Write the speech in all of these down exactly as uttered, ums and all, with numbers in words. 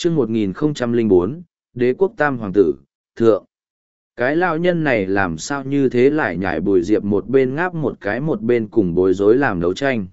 chương một nghìn không trăm lẻ bốn, Đế quốc Tam Hoàng tử, Thượng. Cái lao nhân này làm sao như thế lại nhảy Bùi Diệp một bên ngáp một cái một bên cùng bối rối làm đấu tranh.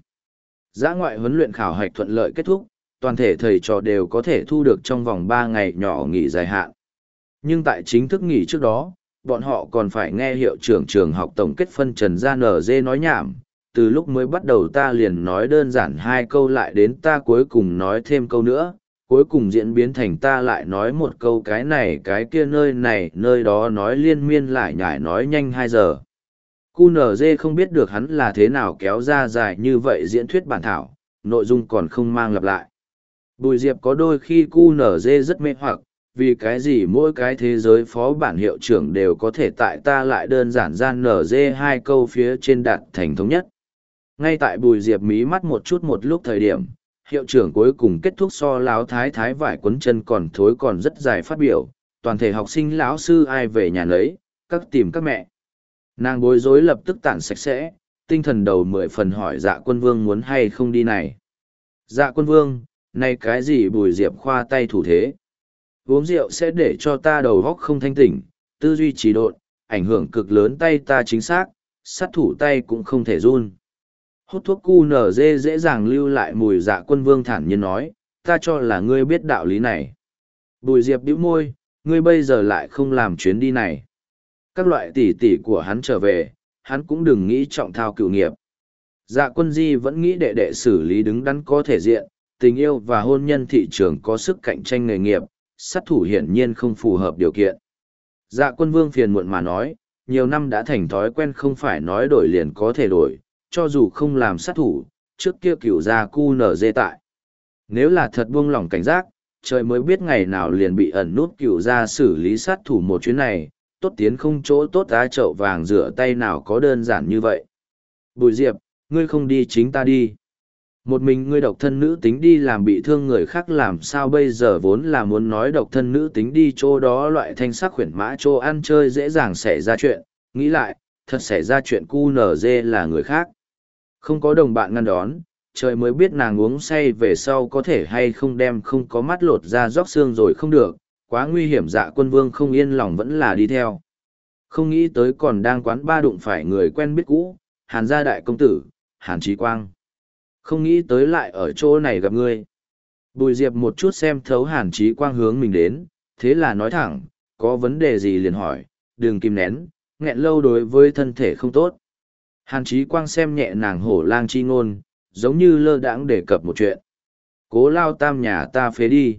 Dã ngoại huấn luyện khảo hạch thuận lợi kết thúc, toàn thể thầy trò đều có thể thu được trong vòng ba ngày nhỏ nghỉ dài hạn. Nhưng tại chính thức nghỉ trước đó, bọn họ còn phải nghe hiệu trưởng trường học tổng kết phân Trần Gia Nở Dê nói nhảm. Từ lúc mới bắt đầu ta liền nói đơn giản hai câu lại đến ta cuối cùng nói thêm câu nữa, cuối cùng diễn biến thành ta lại nói một câu cái này cái kia nơi này nơi đó nói liên miên lại nhải nói nhanh hai giờ. Cu nở dê không biết được hắn là thế nào kéo ra dài như vậy diễn thuyết bản thảo, nội dung còn không mang lặp lại. Bùi Diệp có đôi khi cu nở dê rất mê hoặc, vì cái gì mỗi cái thế giới phó bản hiệu trưởng đều có thể tại ta lại đơn giản gian nở dê hai câu phía trên đạt thành thống nhất. Ngay tại Bùi Diệp mí mắt một chút một lúc thời điểm, hiệu trưởng cuối cùng kết thúc so láo thái thái vải quấn chân còn thối còn rất dài phát biểu, toàn thể học sinh lão sư ai về nhà lấy, các tìm các mẹ. Nàng bối rối lập tức tản sạch sẽ, tinh thần đầu mười phần hỏi Dạ Quân Vương muốn hay không đi này. Dạ Quân Vương, này cái gì? Bùi Diệp khoa tay thủ thế. Uống rượu sẽ để cho ta đầu góc không thanh tỉnh, tư duy trì độn, ảnh hưởng cực lớn tay ta chính xác, sát thủ tay cũng không thể run. Hút thuốc cu nở dê dễ dàng lưu lại mùi. Dạ Quân Vương thản nhiên nói, ta cho là ngươi biết đạo lý này. Bùi Diệp bĩu môi, ngươi bây giờ lại không làm chuyến đi này. Các loại tỷ tỷ của hắn trở về, hắn cũng đừng nghĩ trọng thao cựu nghiệp. Dạ Quân Di vẫn nghĩ đệ đệ xử lý đứng đắn có thể diện, tình yêu và hôn nhân thị trường có sức cạnh tranh nghề nghiệp, sát thủ hiển nhiên không phù hợp điều kiện. Dạ Quân Vương phiền muộn mà nói, nhiều năm đã thành thói quen không phải nói đổi liền có thể đổi, cho dù không làm sát thủ, trước kia cửu gia cu nở dê tại. Nếu là thật buông lỏng cảnh giác, trời mới biết ngày nào liền bị ẩn nút cửu gia xử lý sát thủ một chuyến này, tốt tiến không chỗ tốt á chậu vàng rửa tay nào có đơn giản như vậy. Bùi Diệp, ngươi không đi chính ta đi. Một mình ngươi độc thân nữ tính đi làm bị thương người khác làm sao bây giờ vốn là muốn nói độc thân nữ tính đi chỗ đó loại thanh sắc khuyển mã chỗ ăn chơi dễ dàng xảy ra chuyện, nghĩ lại, thật xảy ra chuyện cu nở dê là người khác. Không có đồng bạn ngăn đón, trời mới biết nàng uống say về sau có thể hay không đem không có mắt lột ra róc xương rồi không được, quá nguy hiểm. Dạ Quân Vương không yên lòng vẫn là đi theo. Không nghĩ tới còn đang quán ba đụng phải người quen biết cũ, Hàn gia đại công tử, Hàn Chí Quang. Không nghĩ tới lại ở chỗ này gặp ngươi. Bùi Diệp một chút xem thấu Hàn Chí Quang hướng mình đến, thế là nói thẳng, có vấn đề gì liền hỏi, đừng kìm nén, nghẹn lâu đối với thân thể không tốt. Hàn Chí Quang xem nhẹ nàng hổ lang chi ngôn, giống như lơ đãng đề cập một chuyện. Cố Lao Tam nhà ta phế đi.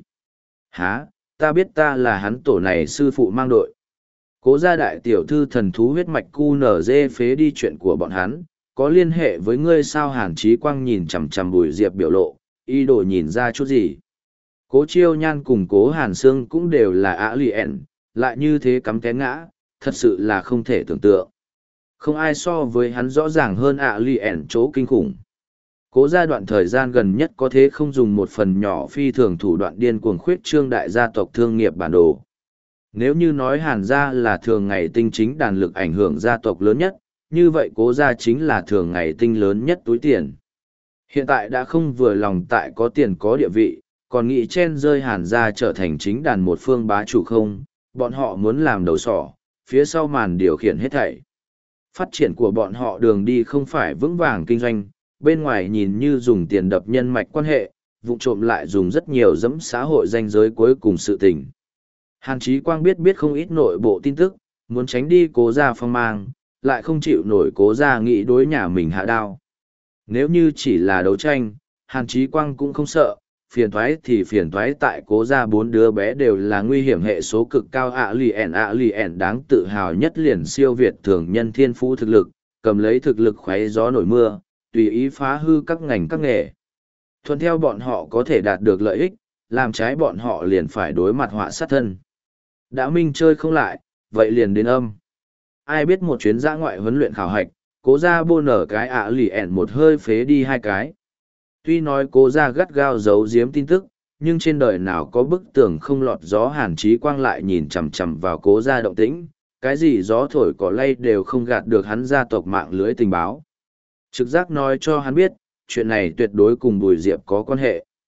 Hả, ta biết ta là hắn tổ này sư phụ mang đội. Cố gia đại tiểu thư thần thú huyết mạch cu nở dê phế đi chuyện của bọn hắn, có liên hệ với ngươi sao? Hàn Chí Quang nhìn chằm chằm Bùi Diệp biểu lộ, ý đồ nhìn ra chút gì. Cố Chiêu Nhan cùng Cố Hàn Sương cũng đều là ả lì ẻn, lại như thế cắm té ngã, thật sự là không thể tưởng tượng. Không ai so với hắn rõ ràng hơn ả lì ẻn chỗ kinh khủng. Cố gia đoạn thời gian gần nhất có thế không dùng một phần nhỏ phi thường thủ đoạn điên cuồng khuyết trương đại gia tộc thương nghiệp bản đồ. Nếu như nói Hàn gia là thường ngày tinh chính đàn lực ảnh hưởng gia tộc lớn nhất, như vậy Cố gia chính là thường ngày tinh lớn nhất túi tiền. Hiện tại đã không vừa lòng tại có tiền có địa vị, còn nghĩ chen rơi Hàn gia trở thành chính đàn một phương bá chủ không, bọn họ muốn làm đầu sỏ, phía sau màn điều khiển hết thảy. Phát triển của bọn họ đường đi không phải vững vàng kinh doanh, bên ngoài nhìn như dùng tiền đập nhân mạch quan hệ, vụ trộm lại dùng rất nhiều dẫm xã hội danh giới cuối cùng sự tình. Hàn Chí Quang biết biết không ít nội bộ tin tức, muốn tránh đi Cố gia phong mang, lại không chịu nổi Cố gia nghĩ đối nhà mình hạ đao. Nếu như chỉ là đấu tranh, Hàn Chí Quang cũng không sợ, phiền thoái thì phiền thoái tại Cố gia bốn đứa bé đều là nguy hiểm hệ số cực cao. ạ lì ẻn ạ lì ẻn đáng tự hào nhất liền siêu việt thường nhân thiên phú thực lực, cầm lấy thực lực khoáy gió nổi mưa, tùy ý phá hư các ngành các nghề. Thuận theo bọn họ có thể đạt được lợi ích, làm trái bọn họ liền phải đối mặt họa sát thân. Đã minh chơi không lại, vậy liền đến âm. Ai biết một chuyến dã ngoại huấn luyện khảo hạch, Cố gia bô nở cái ạ lì ẻn một hơi phế đi hai cái. Tuy nói Cố gia gắt gao giấu giếm tin tức, nhưng trên đời nào có bức tường không lọt gió. Hàn Chí Quang lại nhìn chằm chằm vào Cố gia động tĩnh, cái gì gió thổi cỏ lay đều không gạt được hắn gia tộc mạng lưới tình báo. Trực giác nói cho hắn biết, chuyện này tuyệt đối cùng Bùi Diệp có quan hệ.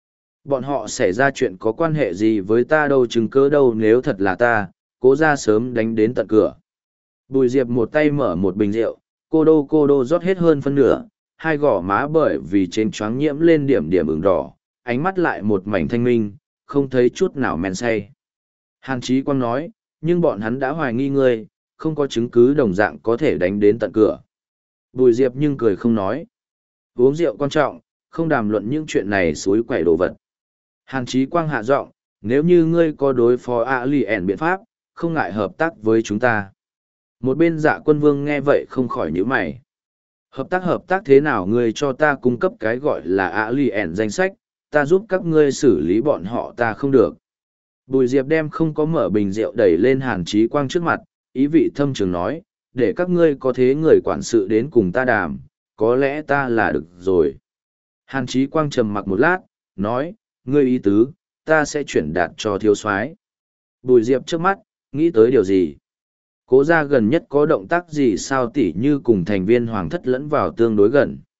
Bọn họ xảy ra chuyện có quan hệ gì với ta đâu, chứng cớ đâu, nếu thật là ta, cố ra sớm đánh đến tận cửa. Bùi Diệp một tay mở một bình rượu, cô đô cô đô rót hết hơn phân nửa, hai gò má bởi vì trên choáng nhiễm lên điểm điểm ửng đỏ, ánh mắt lại một mảnh thanh minh, không thấy chút nào men say. Hàn Chí Quang nói, nhưng bọn hắn đã hoài nghi ngươi, không có chứng cứ đồng dạng có thể đánh đến tận cửa. Bùi Diệp nhưng cười không nói. Uống rượu quan trọng, không đàm luận những chuyện này suối quẩy đồ vật. Hàn Chí Quang hạ giọng, nếu như ngươi có đối phó ạ lì ẻn biện pháp, không ngại hợp tác với chúng ta. Một bên Dạ Quân Vương nghe vậy không khỏi nhíu mày. Hợp tác hợp tác thế nào, ngươi cho ta cung cấp cái gọi là ạ lì ẻn danh sách, ta giúp các ngươi xử lý bọn họ ta không được. Bùi Diệp đem không có mở bình rượu đẩy lên Hàn Chí Quang trước mặt, ý vị thâm trường nói, để các ngươi có thế người quản sự đến cùng ta đàm, có lẽ ta là được rồi. Hàn Chí Quang trầm mặc một lát, nói, ngươi ý tứ, ta sẽ chuyển đạt cho thiếu soái. Bùi Diệp trước mắt, nghĩ tới điều gì? Cố gia gần nhất có động tác gì sao, tỉ như cùng thành viên hoàng thất lẫn vào tương đối gần.